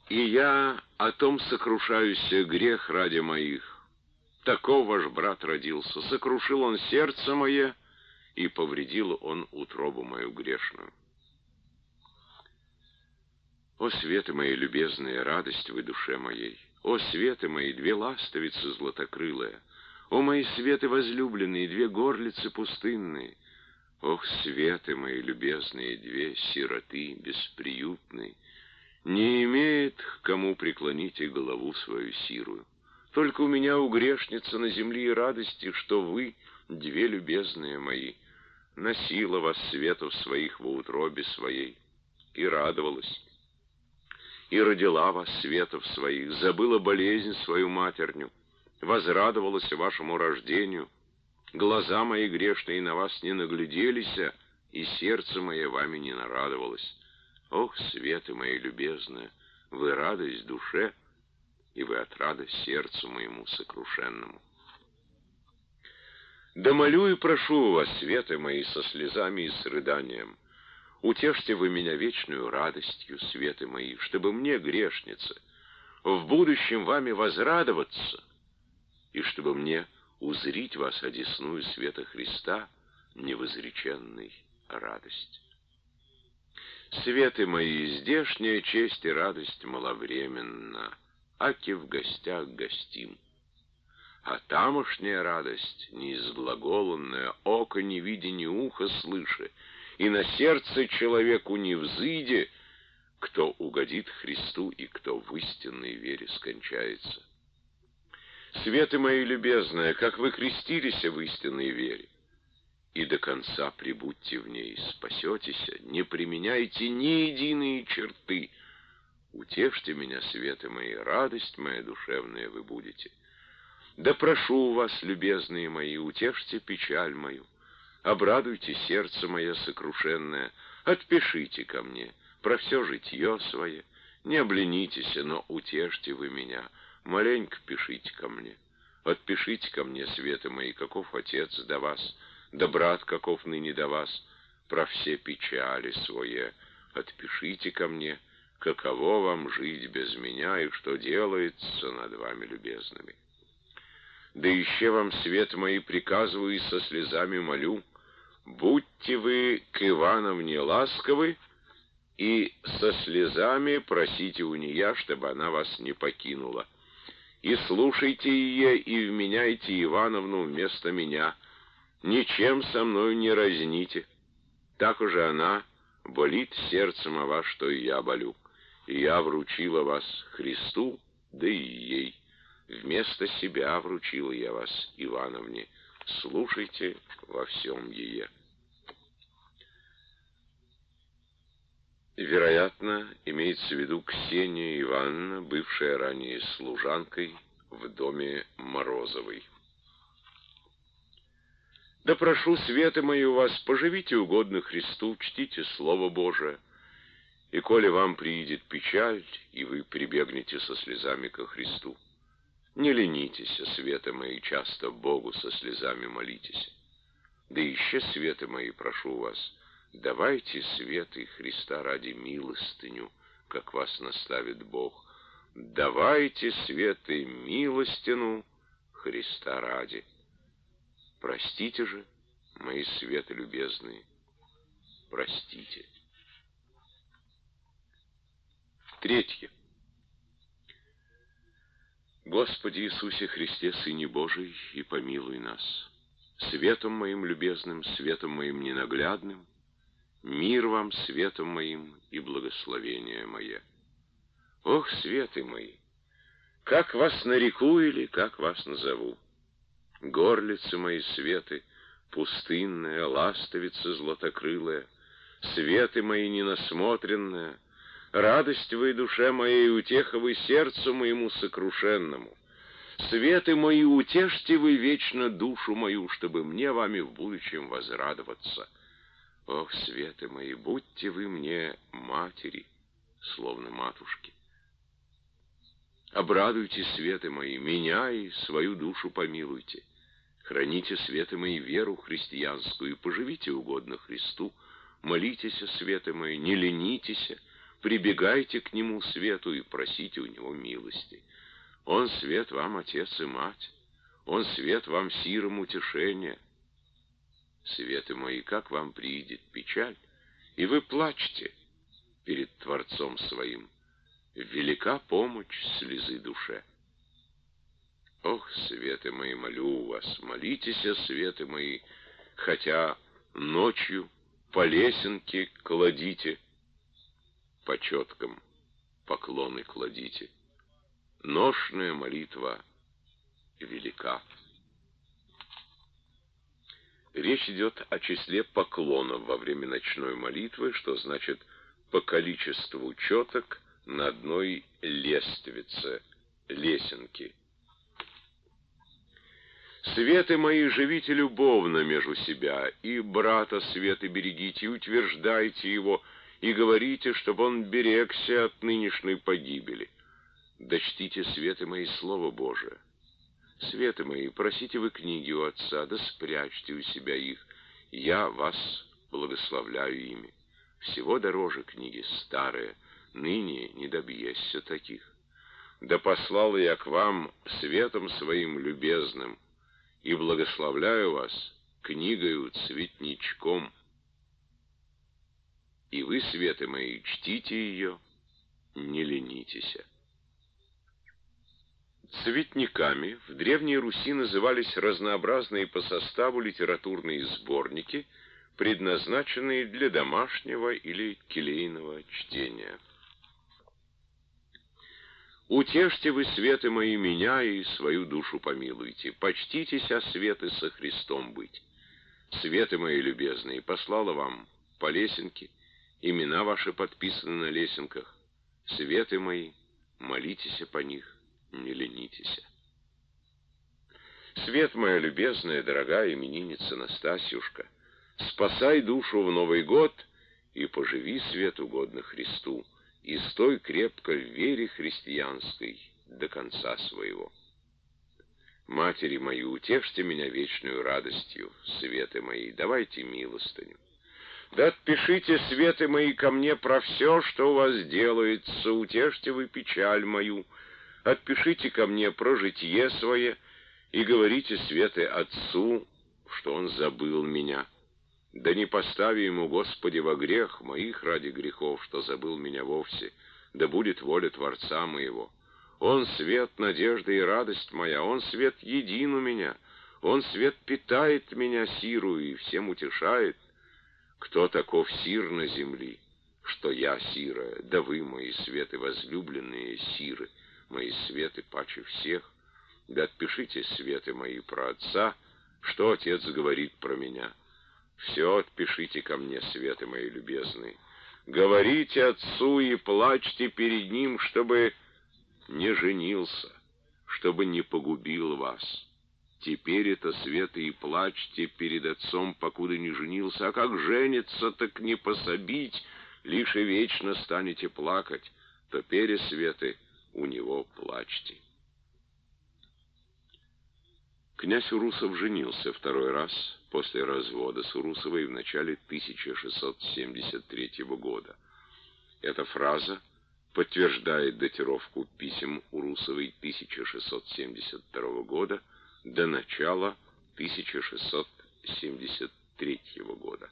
И я о том сокрушаюсь, грех ради моих. Таков ваш брат родился, сокрушил он сердце мое, и повредил он утробу мою грешную. О, светы мои любезные, радость вы душе моей! О, светы мои, две ластовицы златокрылые! О, мои светы возлюбленные, две горлицы пустынные! Ох, светы мои любезные, две сироты бесприютные! Не имеет к кому преклонить и голову свою сирую. Только у меня, у грешницы на земле и радости, что вы, две любезные мои, носила вас светов своих во утробе своей, и радовалась, и родила вас светов своих, забыла болезнь свою матерню, возрадовалась вашему рождению. Глаза мои грешные на вас не нагляделись, и сердце мое вами не нарадовалось. Ох, светы мои любезные, вы радость душе, и вы отрада сердцу моему сокрушенному. Да молю и прошу вас, светы мои, со слезами и с рыданием, утешьте вы меня вечную радостью, светы мои, чтобы мне, грешнице, в будущем вами возрадоваться, и чтобы мне узрить вас одесную света Христа, невозреченной радость. Светы мои, здешняя честь и радость маловременна, аки в гостях гостим. А тамошняя радость, неизглаголанная, око не видя, ни ухо слыша, и на сердце человеку не взыде, кто угодит Христу и кто в истинной вере скончается. Светы мои любезные, как вы крестились в истинной вере, и до конца пребудьте в ней, спасетесь, не применяйте ни единые черты. Утешьте меня, светы мои, радость моя душевная вы будете. Да прошу вас, любезные мои, утешьте печаль мою, обрадуйте сердце мое сокрушенное, отпишите ко мне про все житье свое, не обленитесь, но утешьте вы меня, маленько пишите ко мне. Отпишите ко мне, светы мои, каков отец до вас, да брат каков ныне до вас, про все печали свои. Отпишите ко мне, каково вам жить без меня и что делается над вами любезными. Да еще вам, свет мои, приказываю и со слезами молю, будьте вы к Ивановне ласковы, и со слезами просите у нее, чтобы она вас не покинула. И слушайте ее, и вменяйте Ивановну вместо меня, ничем со мною не разните. Так уже она болит сердцем о вас, что и я болю. И я вручила вас Христу, да и ей. Вместо себя вручила я вас Ивановне. Слушайте во всем ее. Вероятно, имеется в виду Ксения Ивановна, бывшая ранее служанкой в доме Морозовой. Да прошу, светы мои, у вас, поживите угодно Христу, чтите Слово Божие, и коли вам приидет печаль, и вы прибегнете со слезами ко Христу, не ленитесь, светы мои, часто Богу со слезами молитесь. Да еще, светы мои, прошу вас, давайте светы Христа ради милостыню, как вас наставит Бог. Давайте светы милостину Христа ради. Простите же, мои светы любезные, простите. Третье. Господи Иисусе Христе, Сыне Божий, и помилуй нас. Светом моим любезным, светом моим ненаглядным, мир вам, светом моим, и благословение мое. Ох, светы мои, как вас нареку или как вас назову? Горлицы мои светы, пустынная, ластовица златокрылая, светы мои ненасмотренная, радость вы душе моей, утеха вы сердцу моему сокрушенному. Светы мои, утешьте вы вечно душу мою, чтобы мне вами в будущем возрадоваться. Ох, светы мои, будьте вы мне матери, словно матушки. Обрадуйте, светы мои, меня и свою душу помилуйте. Храните, светы мои, веру христианскую, и поживите угодно Христу. Молитесь, светы мои, не ленитесь, прибегайте к нему, свету, и просите у него милости. Он свет вам, отец и мать, он свет вам сиром утешения. Светы мои, как вам приидет печаль, и вы плачете перед Творцом своим, велика помощь слезы душе. Ох, светы мои, молю вас, молитесь, светы мои, хотя ночью по лесенке кладите, по четкам поклоны кладите. Ношная молитва велика. Речь идет о числе поклонов во время ночной молитвы, что значит по количеству четок на одной лествице, лесенке. Светы мои, живите любовно между себя, и брата света берегите, и утверждайте его, и говорите, чтобы он берегся от нынешней погибели. Да чтите, светы мои, Слово Божие. Светы мои, просите вы книги у Отца, да спрячьте у себя их. Я вас благословляю ими. Всего дороже книги старые, ныне не добьешься таких. Да послал я к вам светом своим любезным, и благословляю вас книгою цветничком. И вы, светы мои, чтите ее, не ленитесь. Цветниками в Древней Руси назывались разнообразные по составу литературные сборники, предназначенные для домашнего или келейного чтения. Утешьте вы, светы мои, меня и свою душу помилуйте. Почтитесь, а светы со Христом быть. Светы мои любезные, послала вам по лесенке, имена ваши подписаны на лесенках. Светы мои, молитесь по них, не ленитесь. Свет моя любезная, дорогая именинница Настасьюшка, спасай душу в Новый год и поживи, свет угодно Христу, и стой крепко в вере христианской до конца своего. Матери мои, утешьте меня вечную радостью, светы мои, давайте милостыню. Да отпишите, светы мои, ко мне про все, что у вас делается, утешьте вы печаль мою, отпишите ко мне про житие свое, и говорите, светы, Отцу, что он забыл меня. Да не постави ему, Господи, во грех моих ради грехов, что забыл меня вовсе, да будет воля Творца моего. Он свет, надежда и радость моя, он свет един у меня, он свет питает меня сиру и всем утешает. Кто таков сир на земли, что я сирая, да вы, мои светы возлюбленные сиры, мои светы паче всех. Да отпишите, светы мои, про Отца, что Отец говорит про меня. Все отпишите ко мне, светы мои любезные. Говорите Отцу и плачьте перед Ним, чтобы не женился, чтобы не погубил вас. Теперь это, светы, и плачьте перед Отцом, покуда не женился, а как женится, так не пособить, лишь и вечно станете плакать, то пересветы у него плачьте. Князь Урусов женился второй раз после развода с Урусовой в начале 1673 года. Эта фраза подтверждает датировку писем Урусовой 1672 года до начала 1673 года.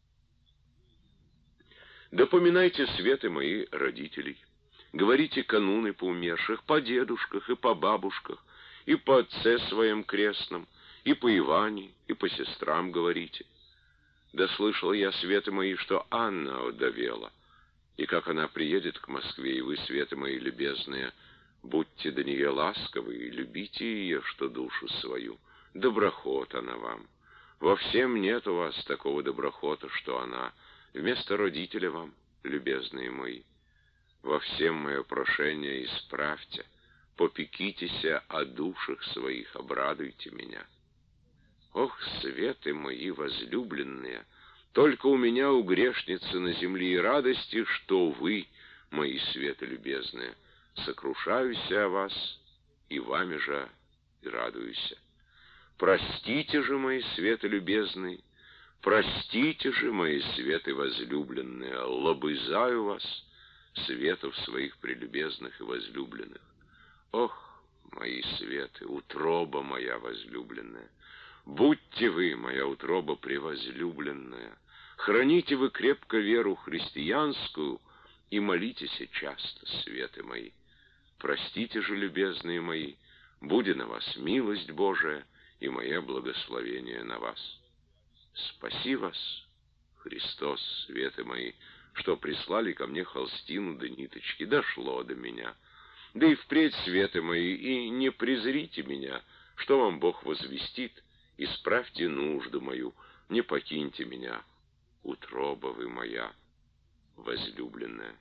Допоминайте, светы мои, родителей. Говорите кануны по умерших, по дедушках и по бабушках, и по отце своем крестном, и по Иване, и по сестрам говорите. Да слышал я, светы мои, что Анна одовела, и как она приедет к Москве, и вы, светы мои любезные, будьте до нее ласковы и любите ее, что душу свою. Доброхот она вам. Во всем нет у вас такого доброхота, что она. Вместо родителя вам, любезные мои. Во всем мое прошение исправьте. Попекитесь о душах своих, обрадуйте меня. Ох, светы мои возлюбленные, только у меня, у грешницы на земле и радости, что вы, мои светы любезные, сокрушаюсь о вас, и вами же и радуюсь. Простите же, мои светы любезные, простите же, мои светы возлюбленные, лобызаю вас, светов своих прелюбезных и возлюбленных. Ох, мои светы, утроба моя возлюбленная! Будьте вы, моя утроба превозлюбленная! Храните вы крепко веру христианскую и молитесь часто, светы мои. Простите же, любезные мои, буде на вас милость Божия и мое благословение на вас. Спаси вас, Христос, светы мои, что прислали ко мне холстину да ниточки, дошло до меня. Да и впредь, светы мои, и не презрите меня, что вам Бог возвестит, исправьте нужду мою, не покиньте меня, утроба вы моя возлюбленная.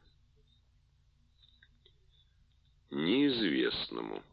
Неизвестному.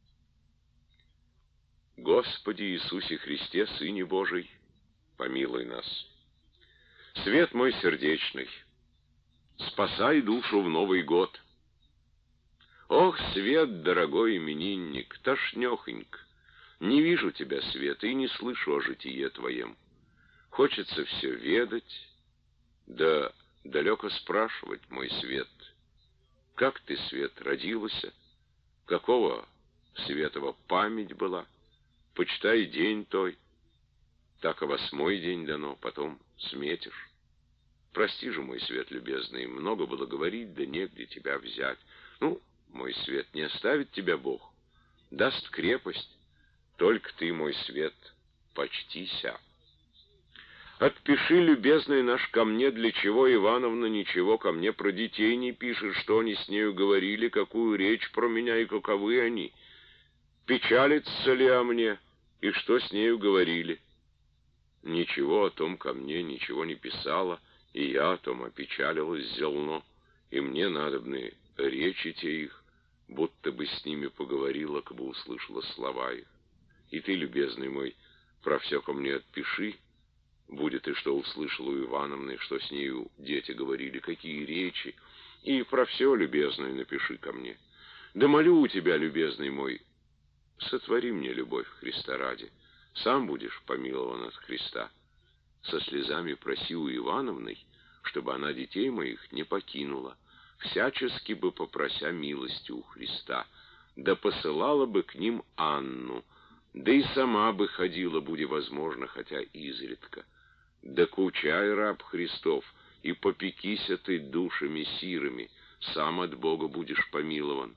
Господи Иисусе Христе, Сыне Божий, помилуй нас. Свет мой сердечный, спасай душу в Новый год. Ох, свет, дорогой именинник, тошнехонько, не вижу тебя, свет, и не слышу о житие твоем. Хочется все ведать, да далеко спрашивать, мой свет. Как ты, свет, родился? Какого светова память была? Почитай день той. Так и 8-й день дано, потом сметишь. Прости же, мой свет любезный, много было говорить, да негде тебя взять. Ну, мой свет, не оставит тебя Бог. Даст крепость, только ты, мой свет, почтися. Отпиши, любезный наш, ко мне, для чего Ивановна ничего ко мне про детей не пишет, что они с нею говорили, какую речь про меня и каковы они. Печалится ли о мне, и что с нею говорили. Ничего о том ко мне, ничего не писала, и я о том опечалилась зелно, и мне надобны речи те их, будто бы с ними поговорила, как бы услышала слова их. И ты, любезный мой, про все ко мне отпиши, будет и что услышал у Ивановны, что с нею дети говорили, какие речи, и про все, любезное, напиши ко мне. Да молю у тебя, любезный мой, сотвори мне любовь Христа ради, сам будешь помилован от Христа. Со слезами проси у Ивановны, чтобы она детей моих не покинула, всячески бы попрося милости у Христа, да посылала бы к ним Анну, да и сама бы ходила, буди возможно, хотя изредка. Докучай, раб Христов, и попекися ты душами сирыми, сам от Бога будешь помилован.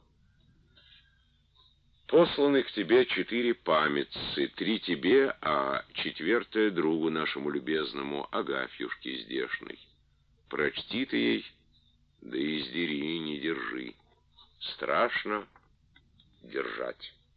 Посланы к тебе 4 памятцы, 3 тебе, а 4 другу нашему любезному Агафьюшке здешной. Прочти ты ей, да издери, не держи. Страшно держать.